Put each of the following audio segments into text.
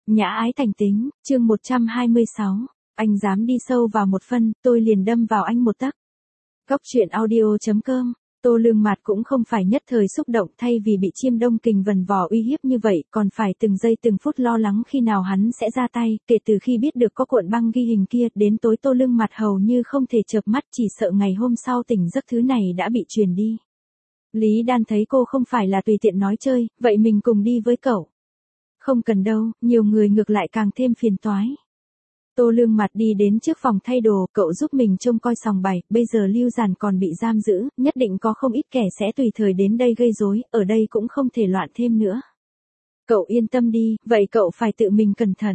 Nhã ái thành tính, chương 126. Anh dám đi sâu vào một phân, tôi liền đâm vào anh một tấc. Góc truyện audio.com. Tô Lương Mạt cũng không phải nhất thời xúc động, thay vì bị Chiêm Đông Kình vần vò uy hiếp như vậy, còn phải từng giây từng phút lo lắng khi nào hắn sẽ ra tay. Kể từ khi biết được có cuộn băng ghi hình kia, đến tối Tô Lương Mạt hầu như không thể chợp mắt, chỉ sợ ngày hôm sau tỉnh giấc thứ này đã bị truyền đi. Lý Đan thấy cô không phải là tùy tiện nói chơi, vậy mình cùng đi với cậu. Không cần đâu, nhiều người ngược lại càng thêm phiền toái. Tô Lương Mạt đi đến trước phòng thay đồ, cậu giúp mình trông coi sòng bài, bây giờ Lưu Giản còn bị giam giữ, nhất định có không ít kẻ sẽ tùy thời đến đây gây rối, ở đây cũng không thể loạn thêm nữa. Cậu yên tâm đi, vậy cậu phải tự mình cẩn thận.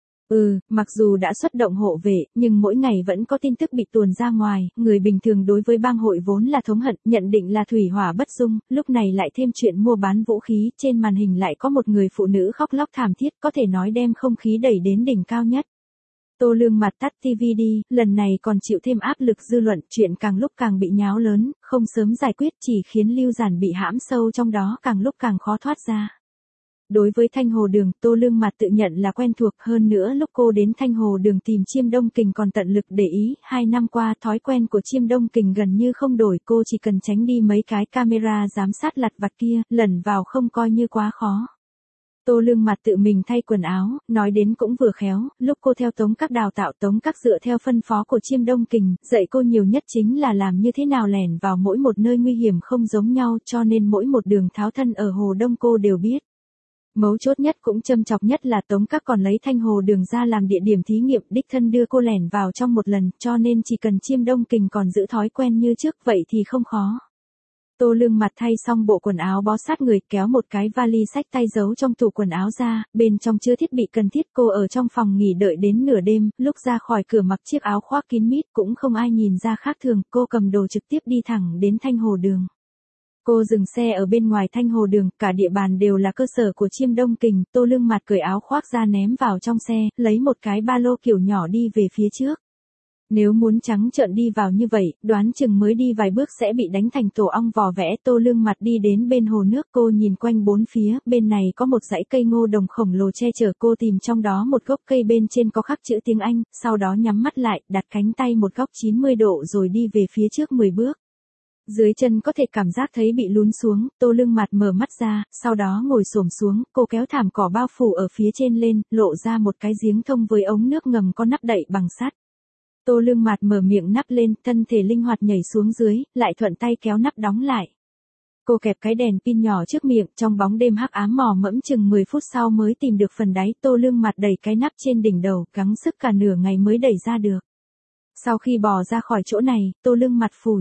Mặc dù đã xuất động hộ vệ, nhưng mỗi ngày vẫn có tin tức bị tuồn ra ngoài, người bình thường đối với bang hội vốn là thống hận, nhận định là thủy hỏa bất dung, lúc này lại thêm chuyện mua bán vũ khí, trên màn hình lại có một người phụ nữ khóc lóc thảm thiết, có thể nói đem không khí đẩy đến đỉnh cao nhất. Tô Lương Mạt tắt TV đi, lần này còn chịu thêm áp lực dư luận, chuyện càng lúc càng bị nháo lớn, không sớm giải quyết chỉ khiến Lưu Giản bị hãm sâu trong đó, càng lúc càng khó thoát ra. Đối với Thanh Hồ Đường, Tô Lương Mạt tự nhận là quen thuộc, hơn nữa lúc cô đến Thanh Hồ Đường tìm Chiêm Đông Kình còn tận lực để ý, 2 năm qua thói quen của Chiêm Đông Kình gần như không đổi, cô chỉ cần tránh đi mấy cái camera giám sát lặt vặt kia, lẩn vào không coi như quá khó. Tô Lương Mạt tự mình thay quần áo, nói đến cũng vừa khéo, lúc cô theo Tống Các đào tạo, Tống Các dựa theo phân phó của Chiêm Đông Kình, dạy cô nhiều nhất chính là làm như thế nào lẻn vào mỗi một nơi nguy hiểm không giống nhau, cho nên mỗi một đường tháo thân ở Hồ Đông cô đều biết. Mấu chốt nhất cũng châm chọc nhất là Tống Các còn lấy Thanh Hồ Đường ra làm địa điểm thí nghiệm, đích thân đưa cô lẻn vào trong một lần, cho nên chỉ cần Chiêm Đông Kình còn giữ thói quen như trước vậy thì không khó. Tô Lương Mạt thay xong bộ quần áo bó sát người, kéo một cái vali xách tay giấu trong tủ quần áo ra, bên trong chứa thiết bị cần thiết. Cô ở trong phòng nghỉ đợi đến nửa đêm, lúc ra khỏi cửa mặc chiếc áo khoác kín mít cũng không ai nhìn ra khác thường, cô cầm đồ trực tiếp đi thẳng đến Thanh Hồ Đường. Cô dừng xe ở bên ngoài Thanh Hồ Đường, cả địa bàn đều là cơ sở của Chiêm Đông Kình. Tô Lương Mạt cởi áo khoác ra ném vào trong xe, lấy một cái ba lô kiểu nhỏ đi về phía trước. Nếu muốn trắng trợn đi vào như vậy, đoán chừng mới đi vài bước sẽ bị đánh thành tổ ong vò vẽ. Tô Lương Mạt đi đến bên hồ nước, cô nhìn quanh bốn phía, bên này có một dãy cây ngô đồng khổng lồ che chở, cô tìm trong đó một gốc cây bên trên có khắc chữ tiếng Anh, sau đó nhắm mắt lại, đặt cánh tay một góc 90 độ rồi đi về phía trước 10 bước. Dưới chân có thể cảm giác thấy bị lún xuống, Tô Lương Mạt mở mắt ra, sau đó ngồi xổm xuống, cô kéo thảm cỏ bao phủ ở phía trên lên, lộ ra một cái giếng thông với ống nước ngầm có nắp đậy bằng sắt. Tô Lương Mạt mở miệng nắp lên, thân thể linh hoạt nhảy xuống dưới, lại thuận tay kéo nắp đóng lại. Cô kẹp cái đèn pin nhỏ trước miệng, trong bóng đêm hắc ám mò mẫm chừng 10 phút sau mới tìm được phần đáy. Tô Lương Mạt đẩy cái nắp trên đỉnh đầu, gắng sức cả nửa ngày mới đẩy ra được. Sau khi bò ra khỏi chỗ này, Tô Lương Mạt phủi.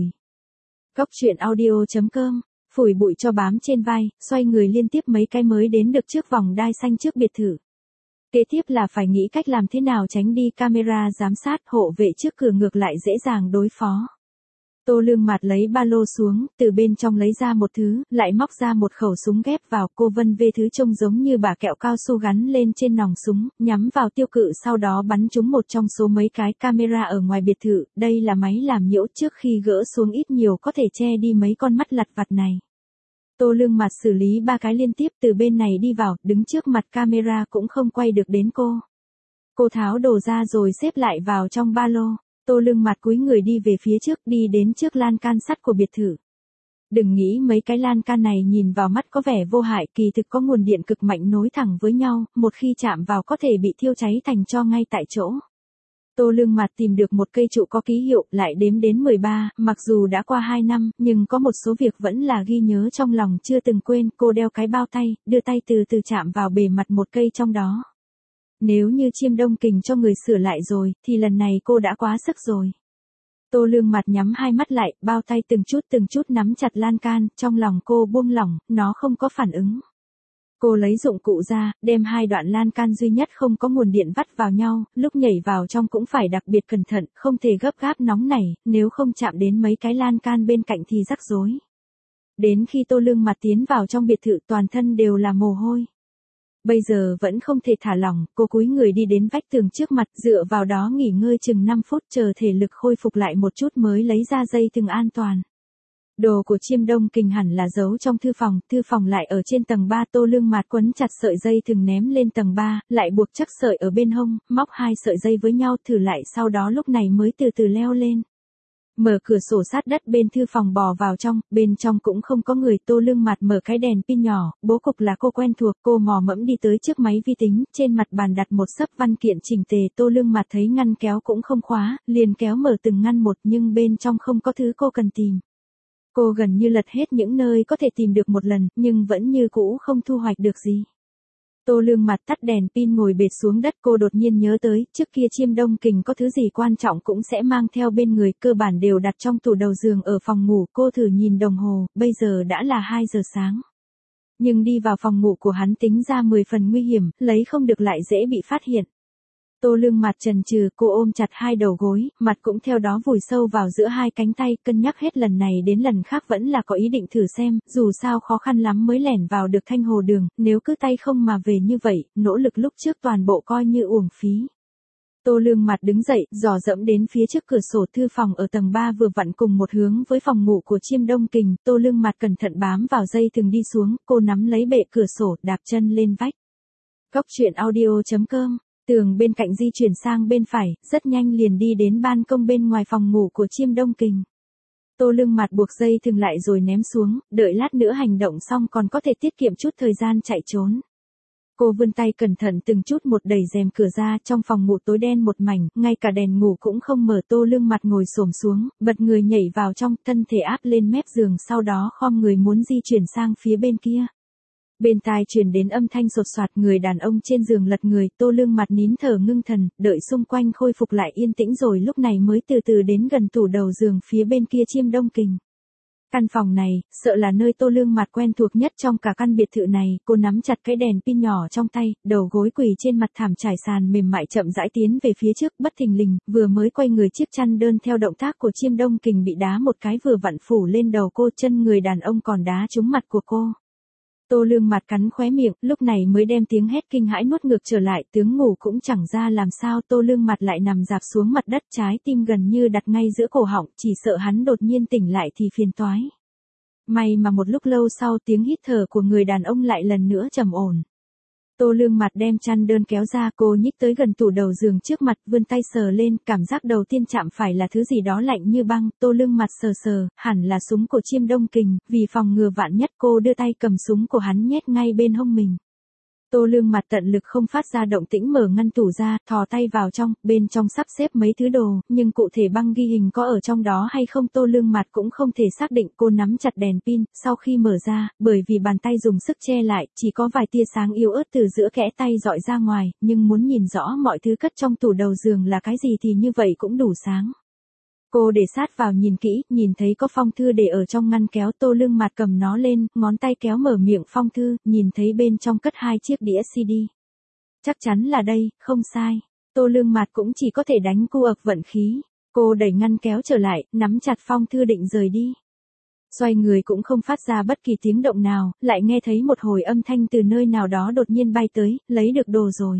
Góc truyện audio.com, phủi bụi cho bám trên vai, xoay người liên tiếp mấy cái mới đến được trước vòng đai xanh trước biệt thự. Kế tiếp là phải nghĩ cách làm thế nào tránh đi camera giám sát, hộ vệ trước cửa ngược lại dễ dàng đối phó. Tô Lương Mạt lấy ba lô xuống, từ bên trong lấy ra một thứ, lại móc ra một khẩu súng ghép vào. Cô vân vê thứ trông giống như bả kẹo cao su gắn lên trên nòng súng, nhắm vào tiêu cự, sau đó bắn trúng một trong số mấy cái camera ở ngoài biệt thự. Đây là máy làm nhiễu, trước khi gỡ xuống ít nhiều có thể che đi mấy con mắt lặt vặt này. Tô Lương Mạt xử lý 3 cái liên tiếp, từ bên này đi vào, đứng trước mặt camera cũng không quay được đến cô. Cô tháo đồ ra rồi xếp lại vào trong ba lô. Tô Lương Mạt cúi người đi về phía trước, đi đến trước lan can sắt của biệt thự. Đừng nghĩ mấy cái lan can này nhìn vào mắt có vẻ vô hại, kỳ thực có nguồn điện cực mạnh nối thẳng với nhau, một khi chạm vào có thể bị thiêu cháy thành tro ngay tại chỗ. Tô Lương Mạt tìm được một cây trụ có ký hiệu, lại đếm đến 13, mặc dù đã qua 2 năm, nhưng có một số việc vẫn là ghi nhớ trong lòng chưa từng quên. Cô đeo cái bao tay, đưa tay từ từ chạm vào bề mặt một cây trong đó. Nếu như Chiêm Đông Kình cho người sửa lại rồi, thì lần này cô đã quá sức rồi. Tô Lương Mạt nhắm hai mắt lại, bao tay từng chút nắm chặt lan can, trong lòng cô buông lỏng, nó không có phản ứng. Cô lấy dụng cụ ra, đem 2 đoạn lan can duy nhất không có nguồn điện vắt vào nhau, lúc nhảy vào trong cũng phải đặc biệt cẩn thận, không thể gấp gáp nóng nảy, nếu không chạm đến mấy cái lan can bên cạnh thì rắc rối. Đến khi Tô Lương Mạt tiến vào trong biệt thự toàn thân đều là mồ hôi. Bây giờ vẫn không thể thả lỏng, cô cúi người đi đến vách tường trước mặt, dựa vào đó nghỉ ngơi chừng 5 phút, chờ thể lực khôi phục lại một chút mới lấy ra dây thừng an toàn. Đồ của Chiêm Đông Kình hẳn là giấu trong thư phòng lại ở trên tầng 3. Tô Lương Mạt quấn chặt sợi dây thừng ném lên tầng 3, lại buộc chắc sợi ở bên hông, móc hai sợi dây với nhau thử lại, sau đó lúc này mới từ từ leo lên. Mở cửa sổ sát đất bên thư phòng bò vào trong, bên trong cũng không có người. Tô Lương Mạt mở cái đèn pin nhỏ, bố cục là cô quen thuộc, cô mò mẫm đi tới trước máy vi tính, trên mặt bàn đặt một xấp văn kiện chỉnh tề. Tô Lương Mạt thấy ngăn kéo cũng không khóa, liền kéo mở từng ngăn một nhưng bên trong không có thứ cô cần tìm. Cô gần như lật hết những nơi có thể tìm được một lần, nhưng vẫn như cũ không thu hoạch được gì. Tô Lương Mạt tắt đèn pin ngồi bệt xuống đất, cô đột nhiên nhớ tới, trước kia Chiêm Đông Kình có thứ gì quan trọng cũng sẽ mang theo bên người, cơ bản đều đặt trong tủ đầu giường ở phòng ngủ. Cô thử nhìn đồng hồ, bây giờ đã là 2 giờ sáng. Nhưng đi vào phòng ngủ của hắn tính ra 10 phần nguy hiểm, lấy không được lại dễ bị phát hiện. Tô Lương Mạt chần chừ, cô ôm chặt hai đầu gối, mặt cũng theo đó vùi sâu vào giữa hai cánh tay, cân nhắc hết lần này đến lần khác vẫn là có ý định thử xem, dù sao khó khăn lắm mới lẻn vào được Thanh Hồ Đường, nếu cứ tay không mà về như vậy, nỗ lực lúc trước toàn bộ coi như uổng phí. Tô Lương Mạt đứng dậy, dò dẫm đến phía trước cửa sổ. Thư phòng ở tầng 3 vừa vặn cùng một hướng với phòng ngủ của Chiêm Đông Kình. Tô Lương Mạt cẩn thận bám vào dây thừng đi xuống, cô nắm lấy bệ cửa sổ, đạp chân lên vách. Cốc truyện audio.com. Tường bên cạnh di chuyển sang bên phải, rất nhanh liền đi đến ban công bên ngoài phòng ngủ của Chiêm Đông Kình. Tô Lương Mạt buộc dây thừng lại rồi ném xuống, đợi lát nữa hành động xong còn có thể tiết kiệm chút thời gian chạy trốn. Cô vươn tay cẩn thận từng chút một đẩy rèm cửa ra, trong phòng ngủ tối đen một mảnh, ngay cả đèn ngủ cũng không mở. Tô Lương Mạt ngồi xổm xuống, bật người nhảy vào trong, thân thể áp lên mép giường, sau đó khom người muốn di chuyển sang phía bên kia. Bên tai truyền đến âm thanh sột soạt, người đàn ông trên giường lật người. Tô Lương Mạt nín thở ngưng thần, đợi xung quanh khôi phục lại yên tĩnh rồi lúc này mới từ từ đến gần tủ đầu giường phía bên kia Chiêm Đông Kình. Căn phòng này, sợ là nơi Tô Lương Mạt quen thuộc nhất trong cả căn biệt thự này. Cô nắm chặt cái đèn pin nhỏ trong tay, đầu gối quỳ trên mặt thảm trải sàn mềm mại chậm rãi tiến về phía trước, bất thình lình, vừa mới quay người chiếc chăn đơn theo động tác của Chiêm Đông Kình bị đá một cái vừa vặn phủ lên đầu cô, chân người đàn ông còn đá trúng mặt của cô. Tô Lương Mạt cắn khóe miệng, lúc này mới đem tiếng hét kinh hãi nuốt ngược trở lại, tướng ngủ cũng chẳng ra làm sao. Tô Lương Mạt lại nằm rạp xuống mặt đất, trái tim gần như đặt ngay giữa cổ họng, chỉ sợ hắn đột nhiên tỉnh lại thì phiền toái. May mà một lúc lâu sau tiếng hít thở của người đàn ông lại lần nữa trầm ổn. Tô Lương Mạt đem chăn đơn kéo ra, cô nhích tới gần tủ đầu giường trước mặt, vươn tay sờ lên, cảm giác đầu tiên chạm phải là thứ gì đó lạnh như băng. Tô Lương Mạt sờ, hẳn là súng của Chiêm Đông Kình, vì phòng ngừa vạn nhất cô đưa tay cầm súng của hắn nhét ngay bên hông mình. Tô Lương Mạt tận lực không phát ra động tĩnh, mở ngăn tủ ra, thò tay vào trong, bên trong sắp xếp mấy thứ đồ, nhưng cụ thể băng ghi hình có ở trong đó hay không Tô Lương Mạt cũng không thể xác định. Cô nắm chặt đèn pin, sau khi mở ra, bởi vì bàn tay dùng sức che lại, chỉ có vài tia sáng yếu ớt từ giữa kẽ tay dọi ra ngoài, nhưng muốn nhìn rõ mọi thứ cất trong tủ đầu giường là cái gì thì như vậy cũng đủ sáng. Cô để sát vào nhìn kỹ, nhìn thấy có phong thư để ở trong ngăn kéo. Tô Lương Mạt cầm nó lên, ngón tay kéo mở miệng phong thư, nhìn thấy bên trong cất 2 chiếc đĩa CD. Chắc chắn là đây, không sai. Tô Lương Mạt cũng chỉ có thể đánh cu ực vận khí. Cô đẩy ngăn kéo trở lại, nắm chặt phong thư định rời đi. Xoay người cũng không phát ra bất kỳ tiếng động nào, lại nghe thấy một hồi âm thanh từ nơi nào đó đột nhiên bay tới, lấy được đồ rồi.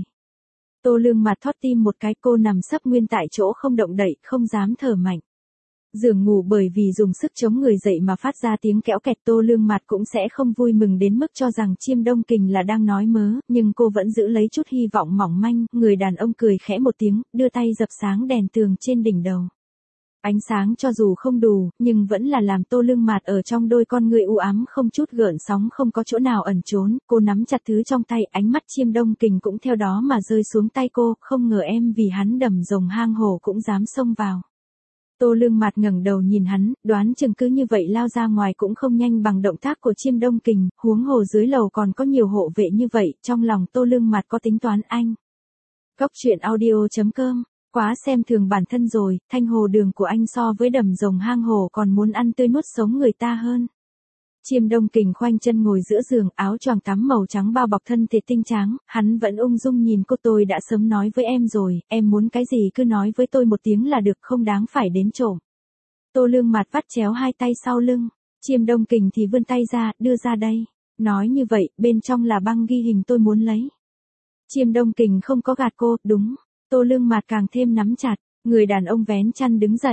Tô Lương Mạt thót tim một cái, cô nằm sấp nguyên tại chỗ không động đậy, không dám thở mạnh. Giường ngủ bởi vì dùng sức chống người dậy mà phát ra tiếng kẽo kẹt. Tô Lương Mạt cũng sẽ không vui mừng đến mức cho rằng Chiêm Đông Kình là đang nói mớ, nhưng cô vẫn giữ lấy chút hy vọng mỏng manh. Người đàn ông cười khẽ một tiếng, đưa tay dập sáng đèn tường trên đỉnh đầu. Ánh sáng cho dù không đủ, nhưng vẫn là làm Tô Lương Mạt ở trong đôi con người u ám không chút gợn sóng, không có chỗ nào ẩn trốn. Cô nắm chặt thứ trong tay, ánh mắt Chiêm Đông Kình cũng theo đó mà rơi xuống tay cô. Không ngờ em vì hắn đầm rồng hang hổ cũng dám xông vào. Tô Lương Mạt ngẩng đầu nhìn hắn, đoán chừng cứ như vậy lao ra ngoài cũng không nhanh bằng động tác của Chiêm Đông Kình, huống hồ dưới lầu còn có nhiều hộ vệ như vậy. Trong lòng Tô Lương Mạt có tính toán anh. Cốc truyện audio.com. Quá xem thường bản thân rồi, Thanh Hồ Đường của anh so với đầm rồng hang hổ còn muốn ăn tươi nuốt sống người ta hơn. Chiêm Đông Kình khoanh chân ngồi giữa giường, áo choàng tắm màu trắng bao bọc thân thể tinh tráng, hắn vẫn ung dung nhìn cô. Tôi đã sớm nói với em rồi, em muốn cái gì cứ nói với tôi một tiếng là được, không đáng phải đến trộm. Tô Lương Mạt vắt chéo hai tay sau lưng, Chiêm Đông Kình thì vươn tay ra, đưa ra đây. Nói như vậy, bên trong là băng ghi hình tôi muốn lấy. Chiêm Đông Kình không có gạt cô, đúng. Tô Lương Mạt càng thêm nắm chặt, người đàn ông vén chăn đứng dậy.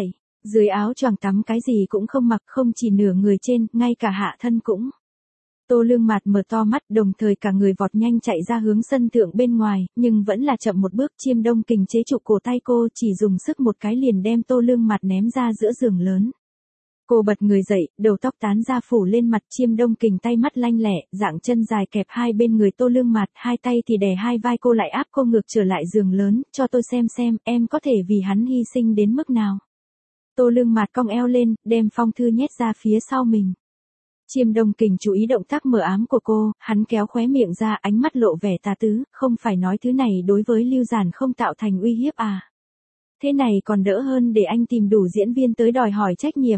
Dưới áo choàng tắm cái gì cũng không mặc, không chỉ nửa người trên, ngay cả hạ thân cũng. Tô Lương Mạt mở to mắt, đồng thời cả người vọt nhanh chạy ra hướng sân thượng bên ngoài, nhưng vẫn là chậm một bước. Chiêm Đông Kình chế trụ cổ tay cô, chỉ dùng sức một cái liền đem Tô Lương Mạt ném ra giữa giường lớn. Cô bật người dậy, đầu tóc tán ra phủ lên mặt. Chiêm Đông Kình tay mắt lanh lẹ, dạng chân dài kẹp hai bên người Tô Lương Mạt, hai tay thì đè hai vai cô lại áp cô ngược trở lại giường lớn, cho tôi xem em có thể vì hắn hy sinh đến mức nào. Tô Lương Mạt cong eo lên, đem phong thư nhét ra phía sau mình. Chiêm Đông Kình chú ý động tác mờ ám của cô, hắn kéo khóe miệng ra, ánh mắt lộ vẻ tà tứ, không phải nói thứ này đối với Lưu Giản không tạo thành uy hiếp à. Thế này còn đỡ hơn để anh tìm đủ diễn viên tới đòi hỏi trách nhiệm.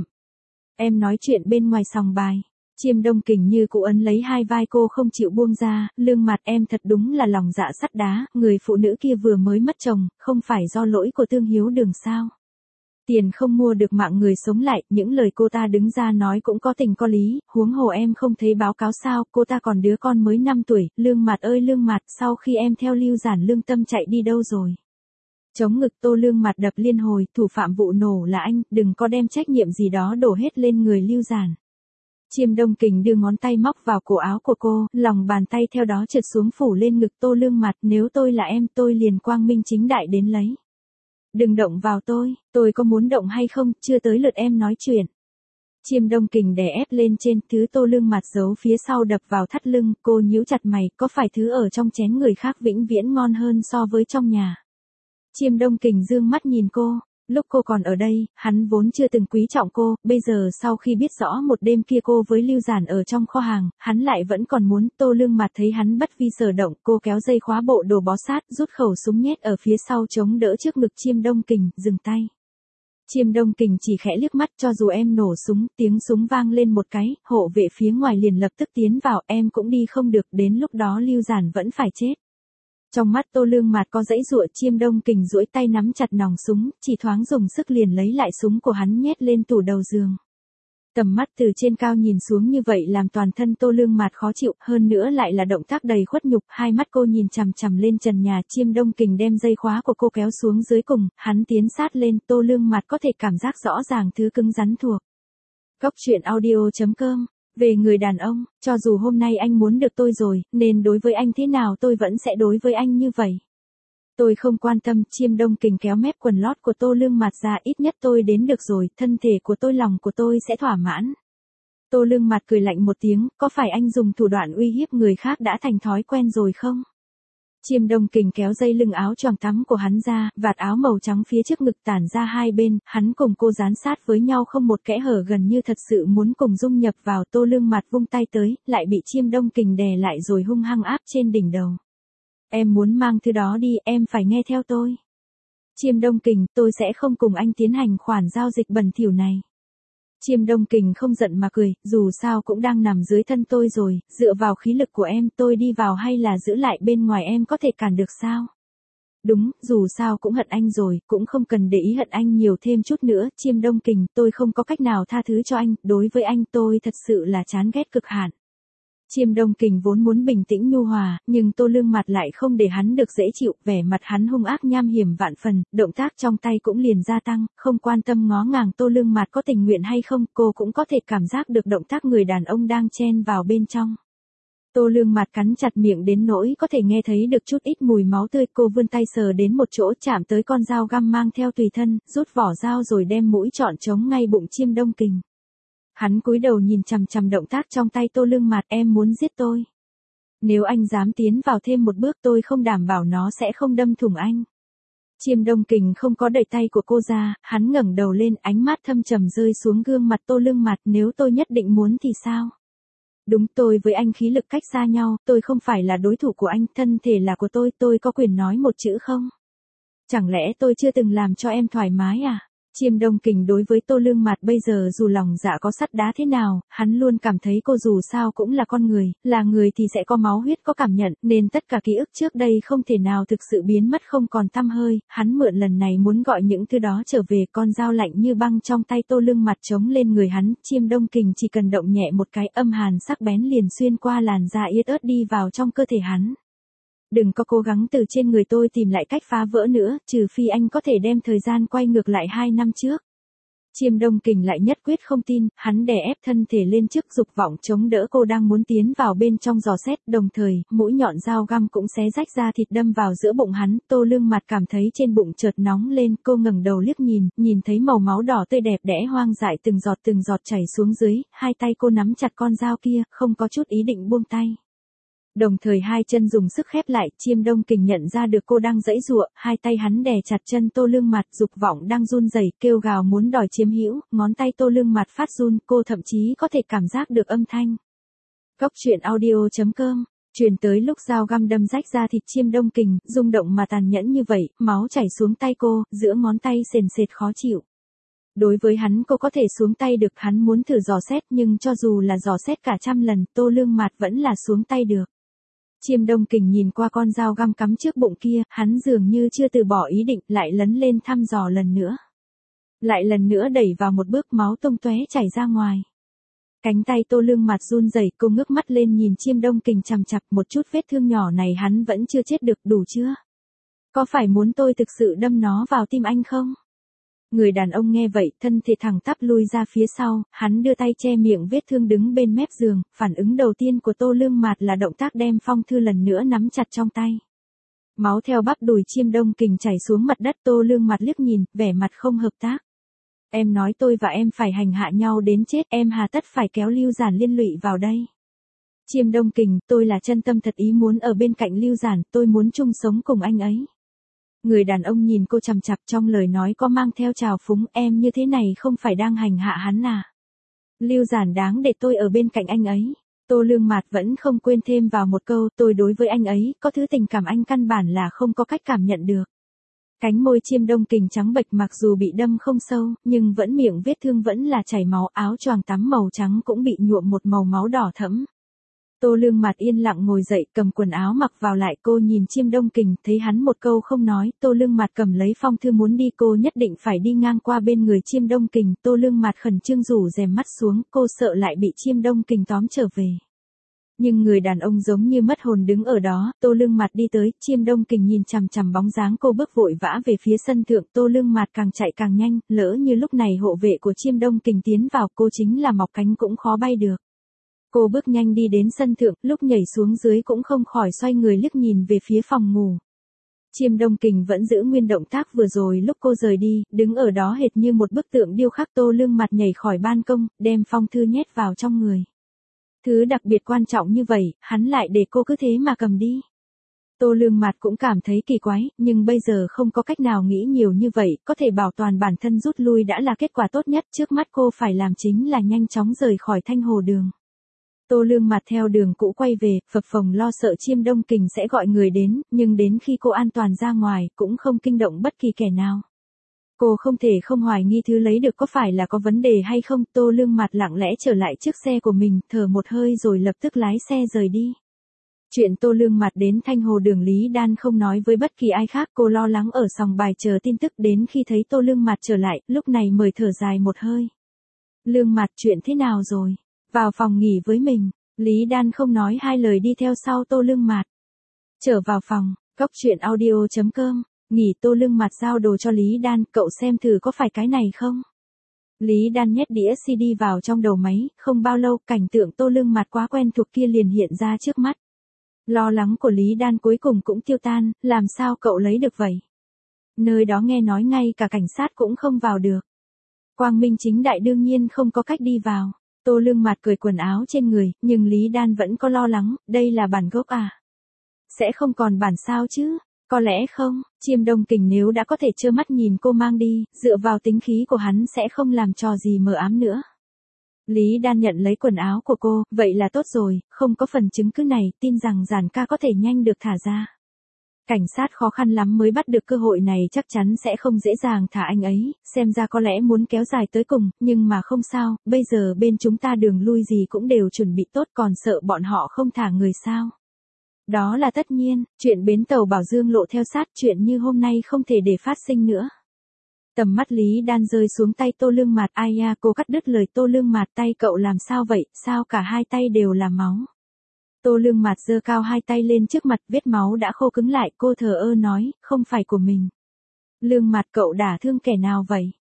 Em nói chuyện bên ngoài sòng bài. Chiêm Đông Kình như cụ ấn lấy hai vai cô không chịu buông ra, Lương Mạt em thật đúng là lòng dạ sắt đá, người phụ nữ kia vừa mới mất chồng, không phải do lỗi của Tương Hiếu Đường sao. Tiền không mua được mạng người sống lại, những lời cô ta đứng ra nói cũng có tình có lý, huống hồ em không thấy báo cáo sao, cô ta còn đứa con mới 5 tuổi, Lương Mạt ơi Lương Mạt, sau khi em theo Lưu Giản lương tâm chạy đi đâu rồi? Chống ngực Tô Lương Mạt đập liên hồi, thủ phạm vụ nổ là anh, đừng có đem trách nhiệm gì đó đổ hết lên người Lưu Giản. Chiêm Đông Kình đưa ngón tay móc vào cổ áo của cô, lòng bàn tay theo đó trượt xuống phủ lên ngực Tô Lương Mạt, nếu tôi là em tôi liền quang minh chính đại đến lấy. Đừng động vào tôi có muốn động hay không, chưa tới lượt em nói chuyện. Chiêm Đông Kình đè ép lên trên, thứ Tô Lương Mạt giấu phía sau đập vào thắt lưng, cô nhíu chặt mày, có phải thứ ở trong chén người khác vĩnh viễn ngon hơn so với trong nhà. Chiêm Đông Kình dương mắt nhìn cô, lúc cô còn ở đây, hắn vốn chưa từng quý trọng cô, bây giờ sau khi biết rõ một đêm kia cô với Lưu Giản ở trong kho hàng, hắn lại vẫn còn muốn. Tô Lương Mạt thấy hắn bất vi sở động, cô kéo dây khóa bộ đồ bó sát, rút khẩu súng nhét ở phía sau chống đỡ trước ngực Chiêm Đông Kình, dừng tay. Chiêm Đông Kình chỉ khẽ liếc mắt, cho dù em nổ súng, tiếng súng vang lên một cái, hộ vệ phía ngoài liền lập tức tiến vào, em cũng đi không được, đến lúc đó Lưu Giản vẫn phải chết. Trong mắt Tô Lương Mạt có dãy dụa. Chiêm Đông Kình duỗi tay nắm chặt nòng súng, chỉ thoáng dùng sức liền lấy lại súng của hắn nhét lên tủ đầu giường. Tầm mắt từ trên cao nhìn xuống như vậy làm toàn thân Tô Lương Mạt khó chịu, hơn nữa lại là động tác đầy khuất nhục, hai mắt cô nhìn chằm chằm lên trần nhà. Chiêm Đông Kình đem dây khóa của cô kéo xuống dưới cùng, hắn tiến sát lên, Tô Lương Mạt có thể cảm giác rõ ràng thứ cứng rắn thuộc. Cốc truyện audio.com. Về người đàn ông, cho dù hôm nay anh muốn được tôi rồi, nên đối với anh thế nào tôi vẫn sẽ đối với anh như vậy. Tôi không quan tâm. Chiêm Đông Kình kéo mép quần lót của Tô Lương Mạt ra, ít nhất tôi đến được rồi, thân thể của tôi lòng của tôi sẽ thỏa mãn. Tô Lương Mạt cười lạnh một tiếng, có phải anh dùng thủ đoạn uy hiếp người khác đã thành thói quen rồi không? Chiêm Đông Kình kéo dây lưng áo choàng tắm của hắn ra, vạt áo màu trắng phía trước ngực tản ra hai bên, hắn cùng cô dán sát với nhau không một kẽ hở, gần như thật sự muốn cùng dung nhập vào. Tô Lương Mạt vung tay tới, lại bị Chiêm Đông Kình đè lại rồi hung hăng áp trên đỉnh đầu. Em muốn mang thứ đó đi, em phải nghe theo tôi. Chiêm Đông Kình, tôi sẽ không cùng anh tiến hành khoản giao dịch bẩn thỉu này. Chiêm Đông Kình không giận mà cười, dù sao cũng đang nằm dưới thân tôi rồi, dựa vào khí lực của em tôi đi vào hay là giữ lại bên ngoài em có thể cản được sao? Đúng, dù sao cũng hận anh rồi, cũng không cần để ý hận anh nhiều thêm chút nữa. Chiêm Đông Kình, tôi không có cách nào tha thứ cho anh, đối với anh tôi thật sự là chán ghét cực hạn. Chiêm Đông Kình vốn muốn bình tĩnh nhu hòa, nhưng Tô Lương Mạt lại không để hắn được dễ chịu, vẻ mặt hắn hung ác nham hiểm vạn phần, động tác trong tay cũng liền gia tăng, không quan tâm ngó ngàng Tô Lương Mạt có tình nguyện hay không, cô cũng có thể cảm giác được động tác người đàn ông đang chen vào bên trong. Tô Lương Mạt cắn chặt miệng đến nỗi có thể nghe thấy được chút ít mùi máu tươi, cô vươn tay sờ đến một chỗ, chạm tới con dao găm mang theo tùy thân, rút vỏ dao rồi đem mũi chọn chống ngay bụng Chiêm Đông Kình. Hắn cúi đầu nhìn chằm chằm động tác trong tay Tô Lương Mạt, em muốn giết tôi. Nếu anh dám tiến vào thêm một bước tôi không đảm bảo nó sẽ không đâm thủng anh. Chiêm Đông Kình không có đẩy tay của cô ra, hắn ngẩng đầu lên, ánh mắt thâm trầm rơi xuống gương mặt Tô Lương Mạt, nếu tôi nhất định muốn thì sao? Đúng, tôi với anh khí lực cách xa nhau, tôi không phải là đối thủ của anh, thân thể là của tôi có quyền nói một chữ không? Chẳng lẽ tôi chưa từng làm cho em thoải mái à? Chiêm Đông Kình đối với Tô Lương Mạt bây giờ dù lòng dạ có sắt đá thế nào, hắn luôn cảm thấy cô dù sao cũng là con người, là người thì sẽ có máu huyết có cảm nhận, nên tất cả ký ức trước đây không thể nào thực sự biến mất không còn tăm hơi, hắn mượn lần này muốn gọi những thứ đó trở về. Con dao lạnh như băng trong tay Tô Lương Mạt chống lên người hắn, Chiêm Đông Kình chỉ cần động nhẹ một cái, âm hàn sắc bén liền xuyên qua làn da yết ớt đi vào trong cơ thể hắn. Đừng có cố gắng từ trên người tôi tìm lại cách phá vỡ nữa, trừ phi anh có thể đem thời gian quay ngược lại 2 năm trước. Chiêm Đông Kình lại nhất quyết không tin, hắn đè ép thân thể lên trước dục vọng chống đỡ cô đang muốn tiến vào bên trong dò xét, đồng thời, mũi nhọn dao găm cũng xé rách ra thịt đâm vào giữa bụng hắn, Tô Lương Mặt cảm thấy trên bụng chợt nóng lên, cô ngẩng đầu liếc nhìn thấy màu máu đỏ tươi đẹp đẽ hoang dại từng giọt chảy xuống dưới, hai tay cô nắm chặt con dao kia, không có chút ý định buông tay. Đồng thời hai chân dùng sức khép lại, Chiêm Đông Kình nhận ra được cô đang giãy giụa, hai tay hắn đè chặt chân Tô Lương Mặt, dục vọng đang run rẩy, kêu gào muốn đòi chiếm hữu, ngón tay Tô Lương Mặt phát run, cô thậm chí có thể cảm giác được âm thanh. Cốc truyện audio.com, truyền tới lúc dao găm đâm rách ra thịt Chiêm Đông Kình, rung động mà tàn nhẫn như vậy, máu chảy xuống tay cô, giữa ngón tay sền sệt khó chịu. Đối với hắn cô có thể xuống tay được, hắn muốn thử dò xét nhưng cho dù là dò xét cả trăm lần, Tô Lương Mặt vẫn là xuống tay được. Chiêm Đông Kình nhìn qua con dao găm cắm trước bụng kia, hắn dường như chưa từ bỏ ý định, lại lấn lên thăm dò lần nữa. Lại lần nữa đẩy vào một bước, máu tung tóe chảy ra ngoài. Cánh tay Tô Lương Mặt run rẩy, cô ngước mắt lên nhìn Chiêm Đông Kình chằm chằm, một chút vết thương nhỏ này hắn vẫn chưa chết được, đủ chưa? Có phải muốn tôi thực sự đâm nó vào tim anh không? Người đàn ông nghe vậy, thân thể thẳng tắp lui ra phía sau, hắn đưa tay che miệng vết thương đứng bên mép giường, phản ứng đầu tiên của Tô Lương Mạt là động tác đem phong thư lần nữa nắm chặt trong tay. Máu theo bắp đùi Chiêm Đông Kình chảy xuống mặt đất, Tô Lương Mạt liếc nhìn, vẻ mặt không hợp tác. Em nói tôi và em phải hành hạ nhau đến chết, em hà tất phải kéo Lưu Giản liên lụy vào đây. Chiêm Đông Kình, tôi là chân tâm thật ý muốn ở bên cạnh Lưu Giản, tôi muốn chung sống cùng anh ấy. Người đàn ông nhìn cô chằm chằm, trong lời nói có mang theo trào phúng, em như thế này không phải đang hành hạ hắn à? Lưu Giản đáng để tôi ở bên cạnh anh ấy. Tô Lương Mạt vẫn không quên thêm vào một câu, tôi đối với anh ấy, có thứ tình cảm anh căn bản là không có cách cảm nhận được. Cánh môi Chiêm Đông Kình trắng bệch, mặc dù bị đâm không sâu, nhưng vẫn miệng vết thương vẫn là chảy máu, áo choàng tắm màu trắng cũng bị nhuộm một màu máu đỏ thẫm. Tô Lương Mạt yên lặng ngồi dậy, cầm quần áo mặc vào lại, cô nhìn Chiêm Đông Kình, thấy hắn một câu không nói, Tô Lương Mạt cầm lấy phong thư muốn đi, cô nhất định phải đi ngang qua bên người Chiêm Đông Kình, Tô Lương Mạt khẩn trương rủ rèm mắt xuống, cô sợ lại bị Chiêm Đông Kình tóm trở về. Nhưng người đàn ông giống như mất hồn đứng ở đó, Tô Lương Mạt đi tới, Chiêm Đông Kình nhìn chằm chằm bóng dáng cô bước vội vã về phía sân thượng, Tô Lương Mạt càng chạy càng nhanh, lỡ như lúc này hộ vệ của Chiêm Đông Kình tiến vào, cô chính là mọc cánh cũng khó bay được. Cô bước nhanh đi đến sân thượng, lúc nhảy xuống dưới cũng không khỏi xoay người liếc nhìn về phía phòng ngủ. Chiêm Đông Kình vẫn giữ nguyên động tác vừa rồi lúc cô rời đi, đứng ở đó hệt như một bức tượng điêu khắc. Tô Lương Mạt nhảy khỏi ban công, đem phong thư nhét vào trong người. Thứ đặc biệt quan trọng như vậy, hắn lại để cô cứ thế mà cầm đi. Tô Lương Mạt cũng cảm thấy kỳ quái, nhưng bây giờ không có cách nào nghĩ nhiều như vậy, có thể bảo toàn bản thân rút lui đã là kết quả tốt nhất, trước mắt cô phải làm chính là nhanh chóng rời khỏi Thanh Hồ Đường. Tô Lương Mạt theo đường cũ quay về, phập phồng lo sợ Chiêm Đông Kình sẽ gọi người đến, nhưng đến khi cô an toàn ra ngoài, cũng không kinh động bất kỳ kẻ nào. Cô không thể không hoài nghi thứ lấy được có phải là có vấn đề hay không. Tô Lương Mạt lặng lẽ trở lại trước xe của mình, thở một hơi rồi lập tức lái xe rời đi. Chuyện Tô Lương Mạt đến Thanh Hồ Đường, Lý Đan không nói với bất kỳ ai khác, cô lo lắng ở sòng bài chờ tin tức, đến khi thấy Tô Lương Mạt trở lại, lúc này mới thở dài một hơi. Lương Mạt, chuyện thế nào rồi? Vào phòng nghỉ với mình. Lý Đan không nói hai lời đi theo sau Tô Lương Mạt. Trở vào phòng, cốc truyện audio.com, nghỉ. Tô Lương Mạt giao đồ cho Lý Đan, cậu xem thử có phải cái này không? Lý Đan nhét đĩa CD vào trong đầu máy, không bao lâu, cảnh tượng Tô Lương Mạt quá quen thuộc kia liền hiện ra trước mắt. Lo lắng của Lý Đan cuối cùng cũng tiêu tan, làm sao cậu lấy được vậy? Nơi đó nghe nói ngay cả cảnh sát cũng không vào được. Quang minh chính đại đương nhiên không có cách đi vào. Tô Lương Mạt cởi quần áo trên người, nhưng Lý Đan vẫn có lo lắng, đây là bản gốc à? Sẽ không còn bản sao chứ? Có lẽ không, Chiêm Đông Kình nếu đã có thể trơ mắt nhìn cô mang đi, dựa vào tính khí của hắn sẽ không làm trò gì mờ ám nữa. Lý Đan nhận lấy quần áo của cô, vậy là tốt rồi, không có phần chứng cứ này, tin rằng Giản ca có thể nhanh được thả ra. Cảnh sát khó khăn lắm mới bắt được cơ hội này, chắc chắn sẽ không dễ dàng thả anh ấy, xem ra có lẽ muốn kéo dài tới cùng, nhưng mà không sao, bây giờ bên chúng ta đường lui gì cũng đều chuẩn bị tốt, còn sợ bọn họ không thả người sao. Đó là tất nhiên, chuyện bến tàu Bảo Dương lộ theo sát, chuyện như hôm nay không thể để phát sinh nữa. Tầm mắt Lý Đan rơi xuống tay Tô Lương Mạt, ai nha, cô cắt đứt lời Tô Lương Mạt, tay cậu làm sao vậy, sao cả hai tay đều là máu. Tô Lương Mạt giơ cao hai tay lên trước mặt, vết máu đã khô cứng lại, cô thờ ơ nói, không phải của mình. Lương Mạt, cậu đả thương kẻ nào vậy?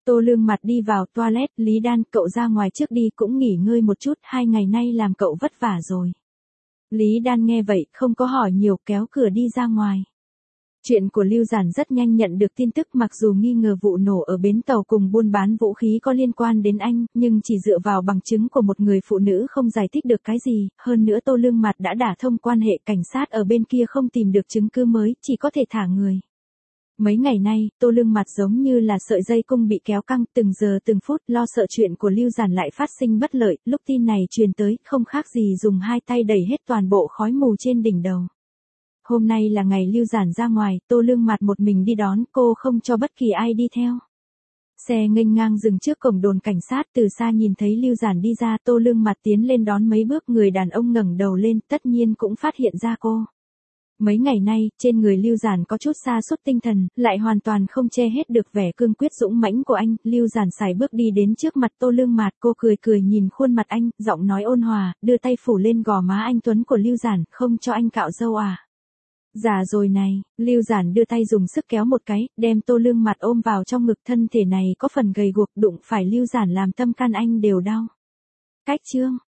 Tô Lương mặt đi vào toilet, Lý Đan, cậu ra ngoài trước đi, cũng nghỉ ngơi một chút, 2 ngày nay làm cậu vất vả rồi. Lý Đan nghe vậy, không có hỏi nhiều, kéo cửa đi ra ngoài. Chuyện của Lưu Giản rất nhanh nhận được tin tức, mặc dù nghi ngờ vụ nổ ở bến tàu cùng buôn bán vũ khí có liên quan đến anh, nhưng chỉ dựa vào bằng chứng của một người phụ nữ không giải thích được cái gì, hơn nữa Tô Lương Mặt đã đả thông quan hệ cảnh sát ở bên kia không tìm được chứng cứ mới, chỉ có thể thả người. Mấy ngày nay, Tô Lương Mặt giống như là sợi dây cung bị kéo căng, từng giờ từng phút lo sợ chuyện của Lưu Giản lại phát sinh bất lợi, lúc tin này truyền tới, không khác gì dùng 2 tay đẩy hết toàn bộ khói mù trên đỉnh đầu. Hôm nay là ngày Lưu Giản ra ngoài, Tô Lương Mặt một mình đi đón, cô không cho bất kỳ ai đi theo. Xe nghênh ngang dừng trước cổng đồn cảnh sát, từ xa nhìn thấy Lưu Giản đi ra, Tô Lương Mặt tiến lên đón mấy bước, người đàn ông ngẩng đầu lên, tất nhiên cũng phát hiện ra cô. Mấy ngày nay, trên người Lưu Giản có chút sa sút tinh thần, lại hoàn toàn không che hết được vẻ cương quyết dũng mãnh của anh. Lưu Giản sải bước đi đến trước mặt Tô Lương Mạt, cô cười cười nhìn khuôn mặt anh, giọng nói ôn hòa, đưa tay phủ lên gò má anh tuấn của Lưu Giản, không cho anh cạo râu à? Già rồi này, Lưu Giản đưa tay dùng sức kéo một cái, đem Tô Lương Mạt ôm vào trong ngực, thân thể này có phần gầy guộc, đụng phải Lưu Giản làm tâm can anh đều đau. Cách chương